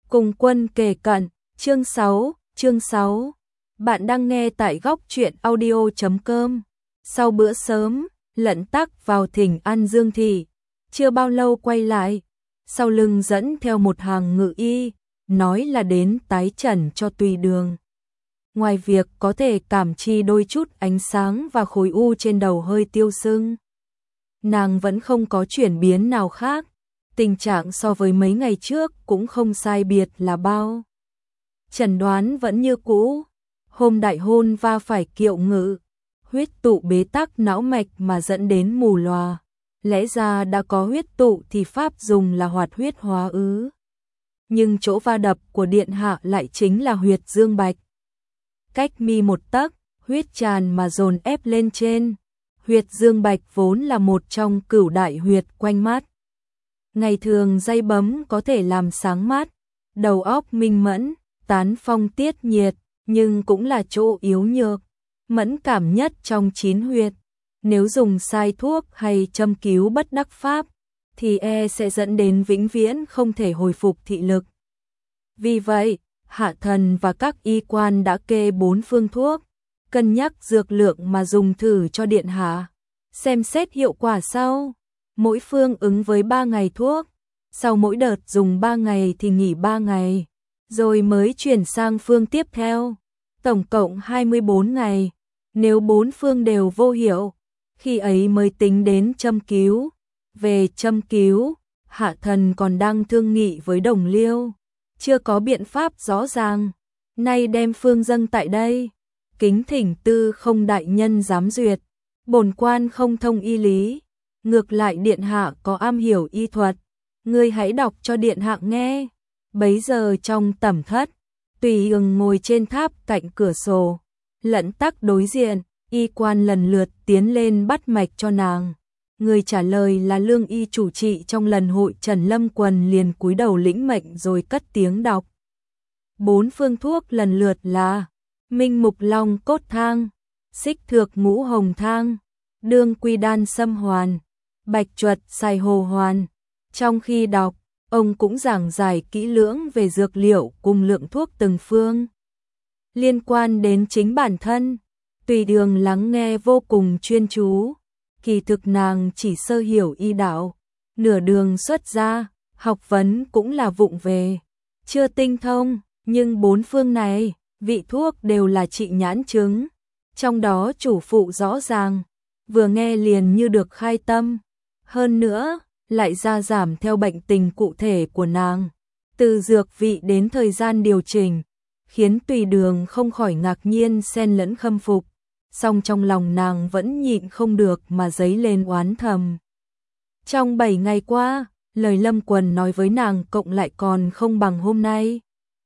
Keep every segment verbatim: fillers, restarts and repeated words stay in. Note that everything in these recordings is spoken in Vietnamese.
Cùng quân kề cận, chương sáu, chương sáu. Bạn đang nghe tại góc truyện audio chấm com. Sau bữa sớm, Lận Tắc vào thỉnh an Dương thị, chưa bao lâu quay lại, sau lưng dẫn theo một hàng ngự y, nói là đến tái trần cho Tùy Đường. Ngoài việc có thể cảm chi đôi chút ánh sáng và khối u trên đầu hơi tiêu sưng, nàng vẫn không có chuyển biến nào khác. Tình trạng so với mấy ngày trước cũng không sai biệt là bao. Chẩn đoán vẫn như cũ, hôm đại hôn va phải kiệu ngự, huyết tụ bế tắc não mạch mà dẫn đến mù lòa. Lẽ ra đã có huyết tụ thì pháp dùng là hoạt huyết hóa ứ. Nhưng chỗ va đập của điện hạ lại chính là huyệt dương bạch. Cách mi một tấc, huyết tràn mà dồn ép lên trên. Huyệt dương bạch vốn là một trong cửu đại huyệt quanh mắt. Ngày thường day bấm có thể làm sáng mắt, đầu óc minh mẫn, tán phong tiết nhiệt, nhưng cũng là chỗ yếu nhược, mẫn cảm nhất trong chín huyệt. Nếu dùng sai thuốc hay châm cứu bất đắc pháp, thì e sẽ dẫn đến vĩnh viễn không thể hồi phục thị lực. Vì vậy, Hạ Thần và các y quan đã kê bốn phương thuốc, cân nhắc dược lượng mà dùng thử cho điện hạ, xem xét hiệu quả sau. Mỗi phương ứng với ba ngày thuốc, sau mỗi đợt dùng ba ngày thì nghỉ ba ngày, rồi mới chuyển sang phương tiếp theo, tổng cộng hai mươi bốn ngày. Nếu bốn phương đều vô hiệu, khi ấy mới tính đến châm cứu. Về châm cứu, Hạ Thần còn đang thương nghị với Đồng Liêu, chưa có biện pháp rõ ràng, nay đem phương dâng tại đây, kính thỉnh Tư Không đại nhân giám duyệt, bổn quan không thông y lý. Ngược lại điện hạ có am hiểu y thuật, ngươi hãy đọc cho điện hạ nghe. Bấy giờ trong tẩm thất, Tùy Đường ngồi trên tháp cạnh cửa sổ, Lận Tắc đối diện, y quan lần lượt tiến lên bắt mạch cho nàng. Người trả lời là lương y chủ trị trong lần hội Trần Lâm Quần liền cúi đầu lĩnh mệnh rồi cất tiếng đọc. Bốn phương thuốc lần lượt là Minh Mục Long Cốt Thang, Xích Thược Ngũ Hồng Thang, Đương Quy Đan Sâm Hoàn, Bạch Chuột Xài Hồ Hoàn. Trong khi đọc, ông cũng giảng giải kỹ lưỡng về dược liệu cùng lượng thuốc từng phương. Liên quan đến chính bản thân, Tùy Đường lắng nghe vô cùng chuyên chú. Kỳ thực nàng chỉ sơ hiểu y đạo, nửa đường xuất gia, học vấn cũng là vụng về, chưa tinh thông, nhưng bốn phương này, vị thuốc đều là trị nhãn chứng, trong đó chủ phụ rõ ràng, vừa nghe liền như được khai tâm. Hơn nữa, lại ra giảm theo bệnh tình cụ thể của nàng, từ dược vị đến thời gian điều chỉnh, khiến Tùy Đường không khỏi ngạc nhiên xen lẫn khâm phục, song trong lòng nàng vẫn nhịn không được mà dấy lên oán thầm. Trong bảy ngày qua, lời Lâm Quần nói với nàng cộng lại còn không bằng hôm nay.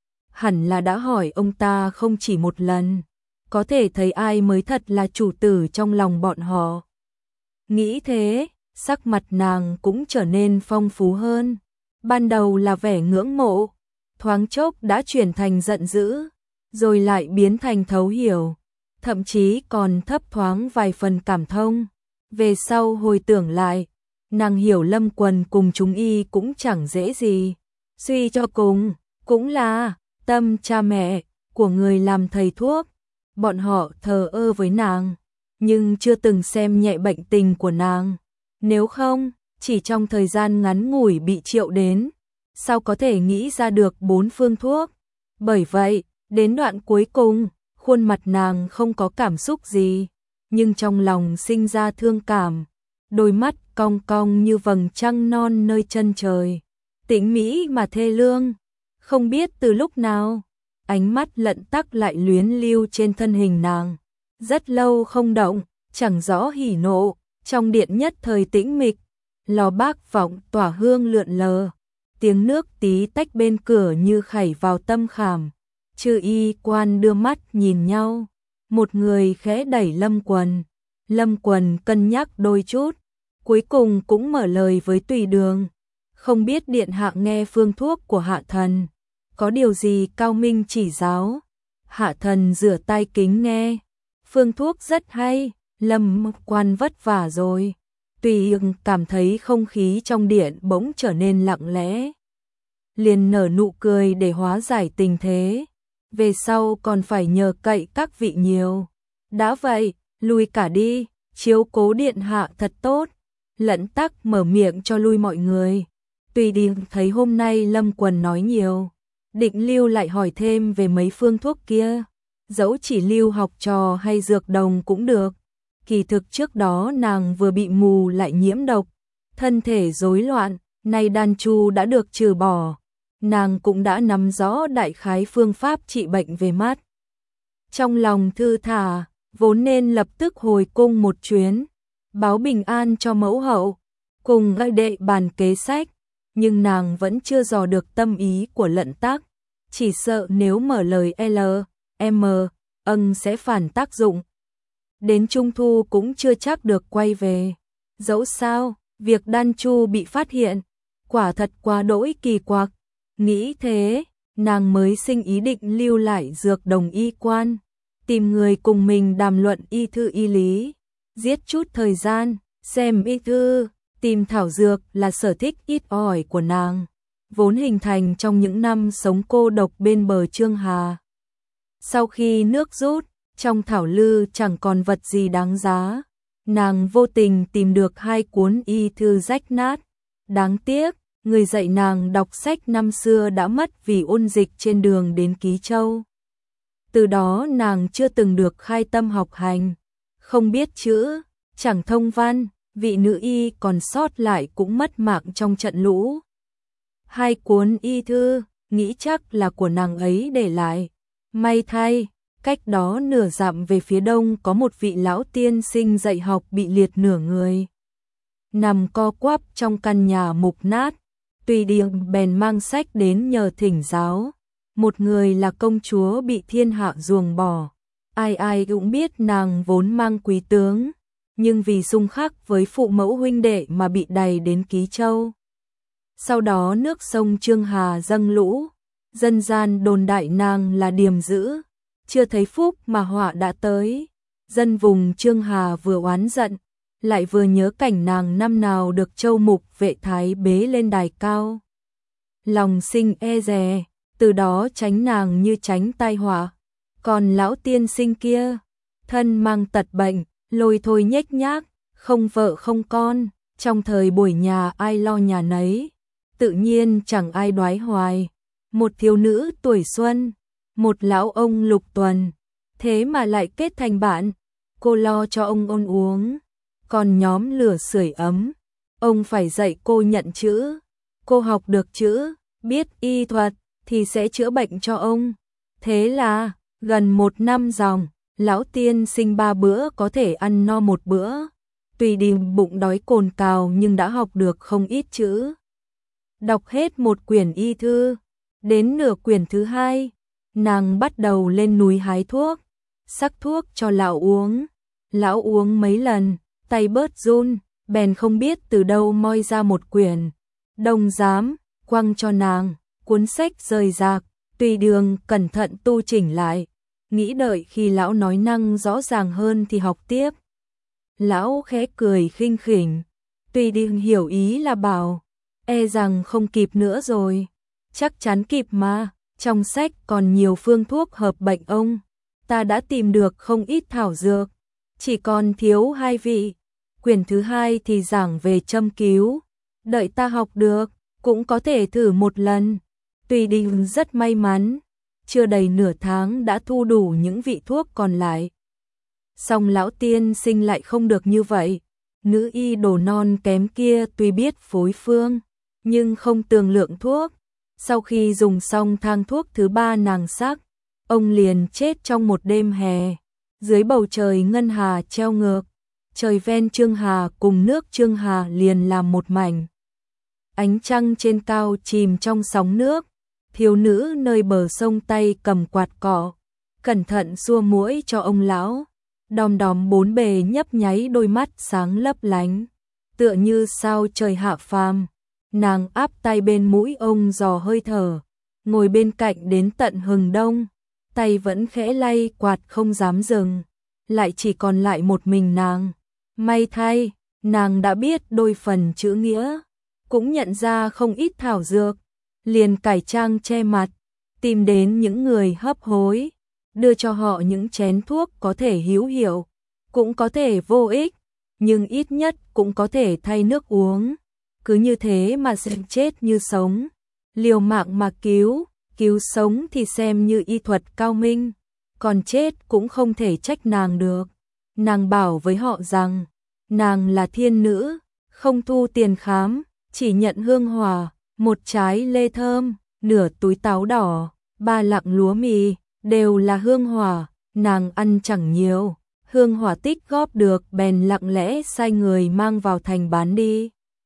Hẳn là đã hỏi ông ta không chỉ một lần, có thể thấy ai mới thật là chủ tử trong lòng bọn họ. Nghĩ thế, sắc mặt nàng cũng trở nên phong phú hơn. Ban đầu là vẻ ngưỡng mộ, thoáng chốc đã chuyển thành giận dữ, rồi lại biến thành thấu hiểu, thậm chí còn thấp thoáng vài phần cảm thông. Về sau hồi tưởng lại, nàng hiểu Lâm Quần cùng chúng y cũng chẳng dễ gì. Suy cho cùng, cũng là tâm cha mẹ của người làm thầy thuốc. Bọn họ thờ ơ với nàng, nhưng chưa từng xem nhẹ bệnh tình của nàng. Nếu không, chỉ trong thời gian ngắn ngủi bị triệu đến, sao có thể nghĩ ra được bốn phương thuốc. Bởi vậy, đến đoạn cuối cùng, khuôn mặt nàng không có cảm xúc gì, nhưng trong lòng sinh ra thương cảm, đôi mắt cong cong như vầng trăng non nơi chân trời, tĩnh mỹ mà thê lương. Không biết từ lúc nào, ánh mắt Lận Tắc lại luyến lưu trên thân hình nàng, rất lâu không động, chẳng rõ hỉ nộ. Trong điện nhất thời tĩnh mịch, lò bác vọng tỏa hương lượn lờ, tiếng nước tí tách bên cửa như khảy vào tâm khảm. Chư y quan đưa mắt nhìn nhau, một người khẽ đẩy Lâm Quần. Lâm Quần cân nhắc đôi chút, cuối cùng cũng mở lời với Tùy Đường. Không biết điện hạ nghe phương thuốc của Hạ Thần, có điều gì cao minh chỉ giáo. Hạ Thần rửa tay kính nghe, phương thuốc rất hay. Lâm quan vất vả rồi. Tùy Đường cảm thấy không khí trong điện bỗng trở nên lặng lẽ. liền nở nụ cười để hóa giải tình thế. Về sau còn phải nhờ cậy các vị nhiều. Đã vậy, lui cả đi, chiếu cố điện hạ thật tốt. Lẫn Tắc mở miệng cho lui mọi người. Tùy Đình thấy hôm nay Lâm Quần nói nhiều, định lưu lại hỏi thêm về mấy phương thuốc kia. Dẫu chỉ lưu học trò hay dược đồng cũng được. Kỳ thực trước đó nàng vừa bị mù lại nhiễm độc, thân thể rối loạn, nay đan chu đã được trừ bỏ. Nàng cũng đã nắm rõ đại khái phương pháp trị bệnh về mắt. Trong lòng thư thả, vốn nên lập tức hồi cung một chuyến, báo bình an cho mẫu hậu, cùng gợi đệ bàn kế sách. Nhưng nàng vẫn chưa dò được tâm ý của Lận Tắc, chỉ sợ nếu mở lời L, M, âng sẽ phản tác dụng. Đến Trung Thu cũng chưa chắc được quay về. Dẫu sao, việc đan chu bị phát hiện, quả thật quá đỗi kỳ quặc. Nghĩ thế, nàng mới sinh ý định lưu lại dược đồng y quan, tìm người cùng mình đàm luận y thư y lý, giết chút thời gian, xem y thư, tìm thảo dược là sở thích ít ỏi của nàng, vốn hình thành trong những năm sống cô độc bên bờ Trương Hà. Sau khi nước rút, trong thảo lư chẳng còn vật gì đáng giá, nàng vô tình tìm được hai cuốn y thư rách nát. Đáng tiếc, người dạy nàng đọc sách năm xưa đã mất vì ôn dịch trên đường đến Ký Châu. Từ đó nàng chưa từng được khai tâm học hành, không biết chữ, chẳng thông văn, vị nữ y còn sót lại cũng mất mạng trong trận lũ. Hai cuốn y thư, nghĩ chắc là của nàng ấy để lại. May thay, cách đó nửa dặm về phía đông có một vị lão tiên sinh dạy học bị liệt nửa người, nằm co quắp trong căn nhà mục nát. Tùy Điềm bèn mang sách đến nhờ thỉnh giáo. Một người là công chúa bị thiên hạ ruồng bỏ. Ai ai cũng biết nàng vốn mang quý tướng, nhưng vì xung khắc với phụ mẫu huynh đệ mà bị đày đến Ký Châu. Sau đó nước sông Trương Hà dâng lũ, dân gian đồn đại nàng là điềm dữ, chưa thấy phúc mà họa đã tới. Dân vùng Trương Hà vừa oán giận, lại vừa nhớ cảnh nàng năm nào được Châu Mục Vệ Thái bế lên đài cao. Lòng sinh e dè, từ đó tránh nàng như tránh tai họa. Còn lão tiên sinh kia, thân mang tật bệnh, lôi thôi nhếch nhác, không vợ không con, trong thời buổi nhà ai lo nhà nấy, tự nhiên chẳng ai đoái hoài. Một thiếu nữ tuổi xuân, một lão ông lục tuần, thế mà lại kết thành bạn. Cô lo cho ông ôn uống, còn nhóm lửa sưởi ấm, ông phải dạy cô nhận chữ. Cô học được chữ, biết y thuật thì sẽ chữa bệnh cho ông. Thế là gần một năm dòng, lão tiên sinh ba bữa có thể ăn no một bữa. Tùy Đình bụng đói cồn cào nhưng đã học được không ít chữ. Đọc hết một quyển y thư, đến nửa quyển thứ hai, nàng bắt đầu lên núi hái thuốc, sắc thuốc cho lão uống. Lão uống mấy lần, tay bớt run, bèn không biết từ đâu moi ra một quyển Đông Giám, quăng cho nàng. Cuốn sách rời rạc, Tùy Đường cẩn thận tu chỉnh lại, nghĩ đợi khi lão nói năng rõ ràng hơn thì học tiếp. Lão khẽ cười khinh khỉnh, Tùy Đường hiểu ý là bảo, e rằng không kịp nữa rồi. Chắc chắn kịp mà, trong sách còn nhiều phương thuốc hợp bệnh ông, ta đã tìm được không ít thảo dược, chỉ còn thiếu hai vị. Quyển thứ hai thì giảng về châm cứu, đợi ta học được, cũng có thể thử một lần. Tùy Đình rất may mắn, chưa đầy nửa tháng đã thu đủ những vị thuốc còn lại. Song lão tiên sinh lại không được như vậy. Nữ y đồ non kém kia tuy biết phối phương, nhưng không tường lượng thuốc. Sau khi dùng xong thang thuốc thứ ba nàng sắc, ông liền chết trong một đêm hè. Dưới bầu trời ngân hà treo ngược, trời ven Trương Hà cùng nước Trương Hà liền làm một mảnh. Ánh trăng trên cao chìm trong sóng nước, thiếu nữ nơi bờ sông tay cầm quạt cỏ, cẩn thận xua muỗi cho ông lão. Đom đóm bốn bề nhấp nháy đôi mắt sáng lấp lánh, tựa như sao trời hạ phàm. Nàng áp tay bên mũi ông dò hơi thở, ngồi bên cạnh đến tận hừng đông, tay vẫn khẽ lay quạt không dám dừng, lại chỉ còn lại một mình nàng. May thay, nàng đã biết đôi phần chữ nghĩa, cũng nhận ra không ít thảo dược, liền cải trang che mặt, tìm đến những người hấp hối, đưa cho họ những chén thuốc có thể hữu hiệu, cũng có thể vô ích, nhưng ít nhất cũng có thể thay nước uống. Cứ như thế mà xem chết như sống, liều mạng mà cứu, cứu sống thì xem như y thuật cao minh, còn chết cũng không thể trách nàng được. Nàng bảo với họ rằng, nàng là thiên nữ, không thu tiền khám, chỉ nhận hương hỏa, một trái lê thơm, nửa túi táo đỏ, ba lạng lúa mì, đều là hương hỏa, nàng ăn chẳng nhiều. Hương hỏa tích góp được bèn lặng lẽ sai người mang vào thành bán đi.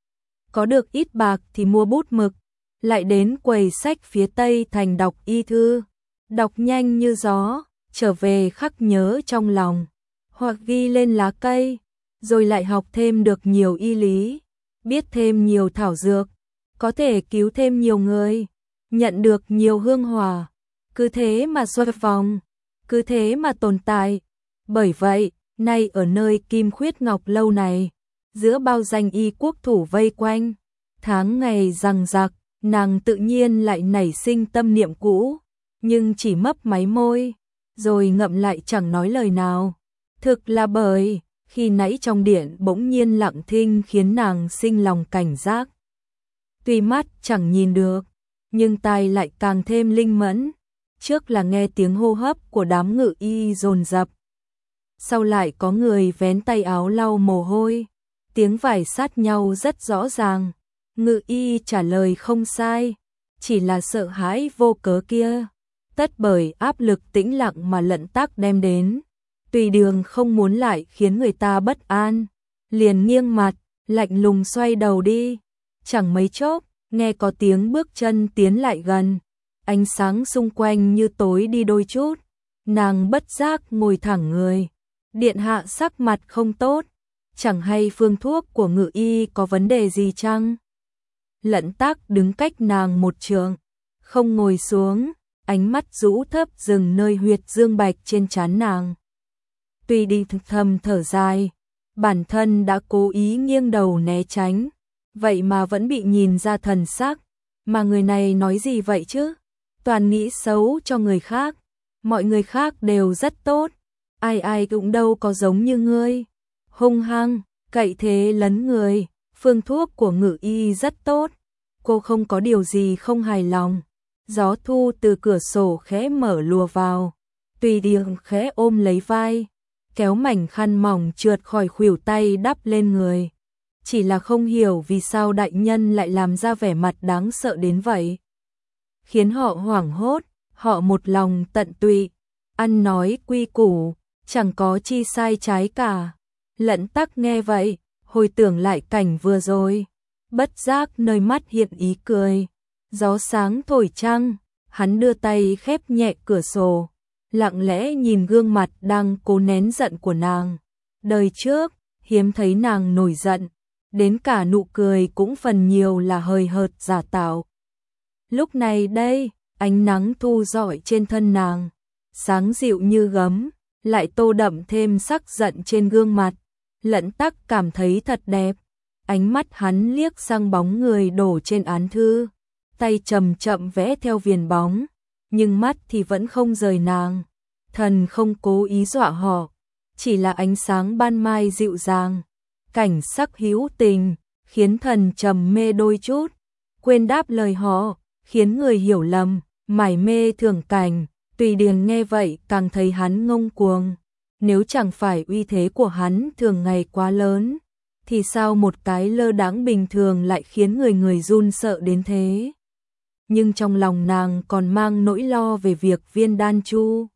Có được ít bạc thì mua bút mực, lại đến quầy sách phía tây thành đọc y thư, đọc nhanh như gió, trở về khắc nhớ trong lòng, hoặc ghi lên lá cây, rồi lại học thêm được nhiều y lý, biết thêm nhiều thảo dược, có thể cứu thêm nhiều người, nhận được nhiều hương hỏa, cứ thế mà xoay vòng, cứ thế mà tồn tại. Bởi vậy, nay ở nơi Kim Khuyết Ngọc Lâu này, giữa bao danh y quốc thủ vây quanh, tháng ngày giằng giặc, nàng tự nhiên lại nảy sinh tâm niệm cũ, nhưng chỉ mấp máy môi, rồi ngậm lại chẳng nói lời nào. Thực là bởi, khi nãy trong điện bỗng nhiên lặng thinh khiến nàng sinh lòng cảnh giác. Tuy mắt chẳng nhìn được, nhưng tai lại càng thêm linh mẫn. Trước là nghe tiếng hô hấp của đám ngự y dồn dập, sau lại có người vén tay áo lau mồ hôi, tiếng vải sát nhau rất rõ ràng. Ngự y trả lời không sai, chỉ là sợ hãi vô cớ kia, tất bởi áp lực tĩnh lặng mà Lận Tắc đem đến. Tùy Đường không muốn lại khiến người ta bất an, liền nghiêng mặt, lạnh lùng xoay đầu đi. Chẳng mấy chốc, nghe có tiếng bước chân tiến lại gần, ánh sáng xung quanh như tối đi đôi chút, nàng bất giác ngồi thẳng người. Điện hạ sắc mặt không tốt, chẳng hay phương thuốc của ngự y có vấn đề gì chăng? Lận Tắc đứng cách nàng một trượng, không ngồi xuống, ánh mắt rũ thấp dừng nơi huyệt dương bạch trên trán nàng. Tuy đi thầm thở dài, bản thân đã cố ý nghiêng đầu né tránh, vậy mà vẫn bị nhìn ra thần sắc. Mà người này nói gì vậy chứ? Toàn nghĩ xấu cho người khác, mọi người khác đều rất tốt, ai ai cũng đâu có giống như ngươi. Hung hăng, cậy thế lấn người, phương thuốc của ngự y rất tốt, cô không có điều gì không hài lòng. Gió thu từ cửa sổ khẽ mở lùa vào, Tùy Đường khẽ ôm lấy vai, kéo mảnh khăn mỏng trượt khỏi khuỷu tay đắp lên người. Chỉ là không hiểu vì sao đại nhân lại làm ra vẻ mặt đáng sợ đến vậy, khiến họ hoảng hốt, họ một lòng tận tụy, ăn nói quy củ, chẳng có chi sai trái cả. Lận Tắc nghe vậy, hồi tưởng lại cảnh vừa rồi, bất giác nơi mắt hiện ý cười. Gió sáng thổi trăng, hắn đưa tay khép nhẹ cửa sổ, lặng lẽ nhìn gương mặt đang cố nén giận của nàng. Đời trước, hiếm thấy nàng nổi giận, đến cả nụ cười cũng phần nhiều là hời hợt giả tạo. Lúc này đây, ánh nắng thu rọi trên thân nàng, sáng dịu như gấm, lại tô đậm thêm sắc giận trên gương mặt. Lận Tắc cảm thấy thật đẹp. Ánh mắt hắn liếc sang bóng người đổ trên án thư, tay chậm chậm vẽ theo viền bóng, nhưng mắt thì vẫn không rời nàng. Thần không cố ý dọa họ, chỉ là ánh sáng ban mai dịu dàng, cảnh sắc hữu tình, khiến thần trầm mê đôi chút, quên đáp lời họ, khiến người hiểu lầm, mải mê thưởng cảnh. Tùy Đường nghe vậy càng thấy hắn ngông cuồng. Nếu chẳng phải uy thế của hắn thường ngày quá lớn, thì sao một cái lơ đãng bình thường lại khiến người người run sợ đến thế? Nhưng trong lòng nàng còn mang nỗi lo về việc viên đan chu.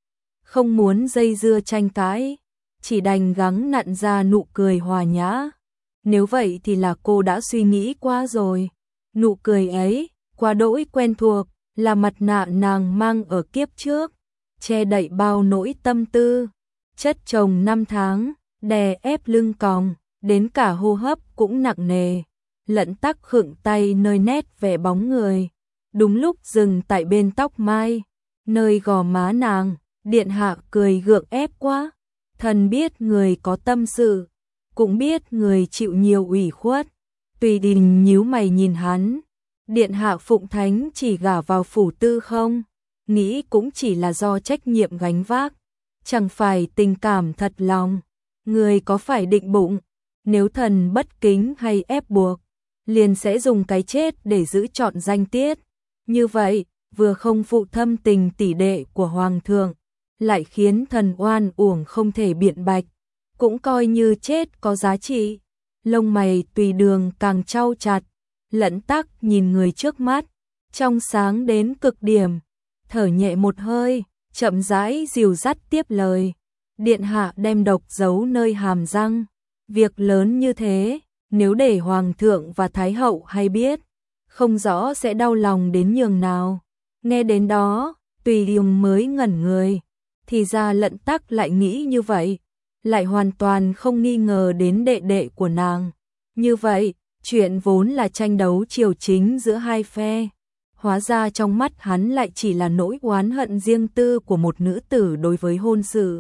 Không muốn dây dưa tranh cãi, chỉ đành gắng nặn ra nụ cười hòa nhã. Nếu vậy thì là cô đã suy nghĩ quá rồi. Nụ cười ấy, quá đỗi quen thuộc, là mặt nạ nàng mang ở kiếp trước, che đậy bao nỗi tâm tư. Chất chồng năm tháng, đè ép lưng còng, đến cả hô hấp cũng nặng nề. Lận Tắc khựng tay nơi nét vẽ bóng người, đúng lúc dừng tại bên tóc mai, nơi gò má nàng. Điện hạ cười gượng ép quá, thần biết người có tâm sự, cũng biết người chịu nhiều ủy khuất. Tùy Đình nhíu mày nhìn hắn, Điện hạ phụng thánh chỉ gả vào phủ tư không? Nghĩ cũng chỉ là do trách nhiệm gánh vác, chẳng phải tình cảm thật lòng. Người có phải định bụng, nếu thần bất kính hay ép buộc, liền sẽ dùng cái chết để giữ trọn danh tiết. Như vậy, vừa không phụ thâm tình tỷ đệ của hoàng thượng, lại khiến thần oan uổng không thể biện bạch, cũng coi như chết có giá trị. Lông mày Tùy Đường càng trao chặt, Lẫn Tắc nhìn người trước mắt, trong sáng đến cực điểm, thở nhẹ một hơi, chậm rãi dìu dắt tiếp lời. Điện hạ đem độc giấu nơi hàm răng, việc lớn như thế, nếu để hoàng thượng và thái hậu hay biết, không rõ sẽ đau lòng đến nhường nào. Nghe đến đó, Tùy Đường mới ngẩn người, thì ra Lẫn Tắc lại nghĩ như vậy, lại hoàn toàn không nghi ngờ đến đệ đệ của nàng. Như vậy, chuyện vốn là tranh đấu triều chính giữa hai phe, hóa ra trong mắt hắn lại chỉ là nỗi oán hận riêng tư của một nữ tử đối với hôn sự.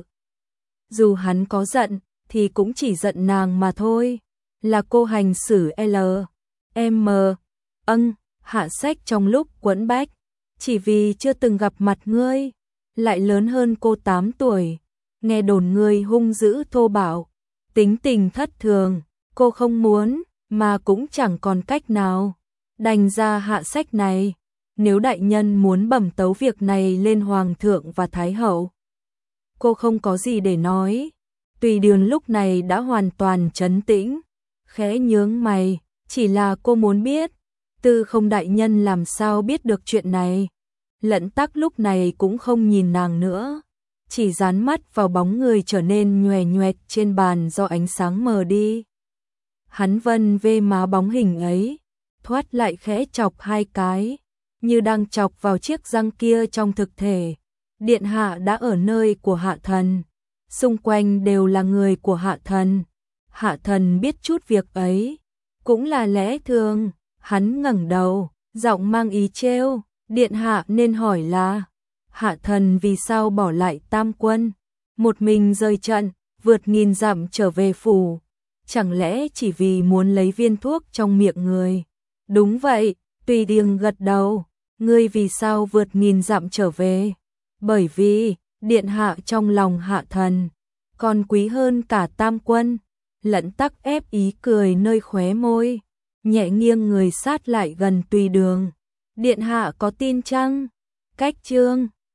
Dù hắn có giận, thì cũng chỉ giận nàng mà thôi, là cô hành xử L, M, âng, hạ sách trong lúc quẫn bách, chỉ vì chưa từng gặp mặt ngươi, lại lớn hơn cô tám tuổi, nghe đồn ngươi hung dữ thô bạo, tính tình thất thường, cô không muốn, mà cũng chẳng còn cách nào, đành ra hạ sách này. Nếu đại nhân muốn bẩm tấu việc này lên hoàng thượng và thái hậu, cô không có gì để nói. Tùy Đường lúc này đã hoàn toàn trấn tĩnh, khẽ nhướng mày, chỉ là cô muốn biết, Tư Không đại nhân làm sao biết được chuyện này. Lẫn Tắc lúc này cũng không nhìn nàng nữa, chỉ dán mắt vào bóng người trở nên nhòe nhoẹt trên bàn do ánh sáng mờ đi. Hắn vân vê má bóng hình ấy, thoát lại khẽ chọc hai cái, như đang chọc vào chiếc răng kia trong thực thể. Điện hạ đã ở nơi của hạ thần, xung quanh đều là người của hạ thần. Hạ thần biết chút việc ấy, cũng là lẽ thường. Hắn ngẩng đầu, giọng mang ý trêu, điện hạ nên hỏi là, hạ thần vì sao bỏ lại tam quân, một mình rời trận, vượt nghìn dặm trở về phủ, chẳng lẽ chỉ vì muốn lấy viên thuốc trong miệng người? Đúng vậy, Tùy Đường gật đầu. Ngươi vì sao vượt nghìn dặm trở về? Bởi vì, điện hạ trong lòng hạ thần, còn quý hơn cả tam quân. Lẫn Tắc ép ý cười nơi khóe môi, nhẹ nghiêng người sát lại gần Tùy Đường. Điện hạ có tin chăng? Cách chương